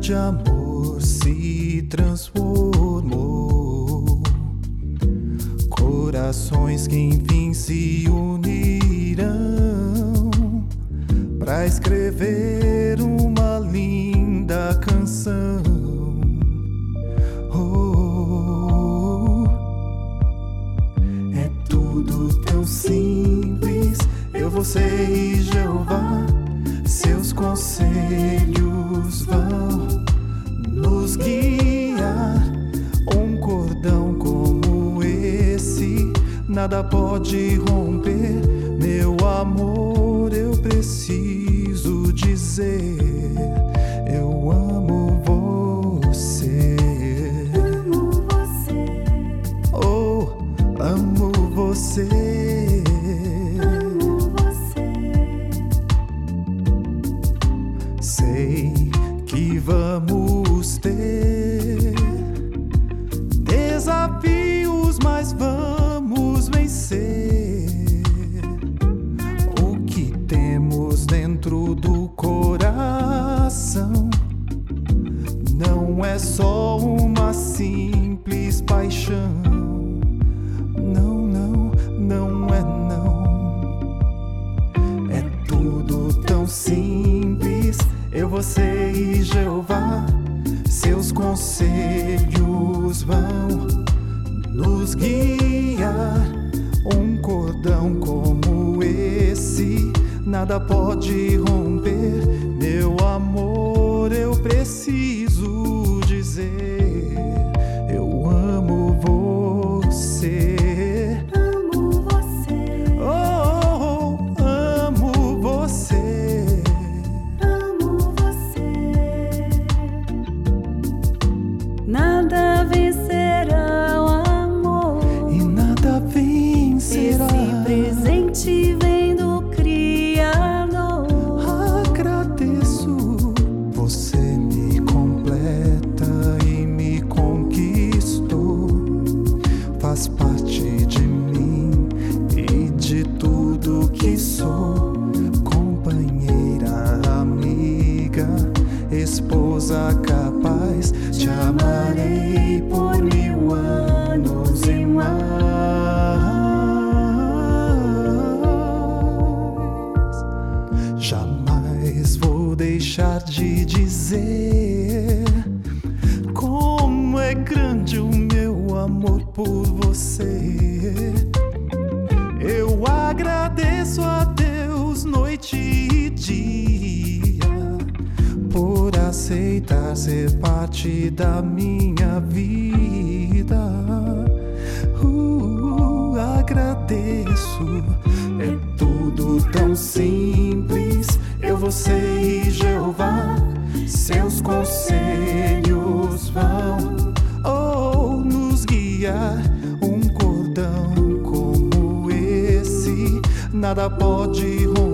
de amor se transformou. Corações que enfim se unirão pra escrever uma linda canção. É tudo tão simples, eu, você e Jeová. Seus conselhos vão nos guiar. Um cordão como esse nada pode romper. Meu amor, eu preciso dizer: eu amo você. Amo você. Oh, amo você. Sei que vamos ter desafios, mas vamos vencer. O que temos dentro do coração não é só uma simples paixão. Não, não, não é não. É tudo tão simples, eu, você e Jeová. Seus conselhos vão nos guiar. Um cordão como esse nada pode romper. Meu amor, eu preciso dizer: eu amo você. Amo você. Oh, amo você. Nada vencerá o amor. E nada vencerá. Esse presente vem do Criador. Agradeço, você me completa e me conquistou. Faz parte de mim e de tudo que sou. Companheira, amiga, esposa capaz. Te amarei por 1000 anos e mais. Jamais vou deixar de dizer como é grande o meu amor por você. Eu agradeço a Deus noite e dia por aceitar ser parte da minha vida. Agradeço, é tudo tão simples, eu, você e Jeová. Seus conselhos vão nos guiar. Um cordão como esse nada pode romper.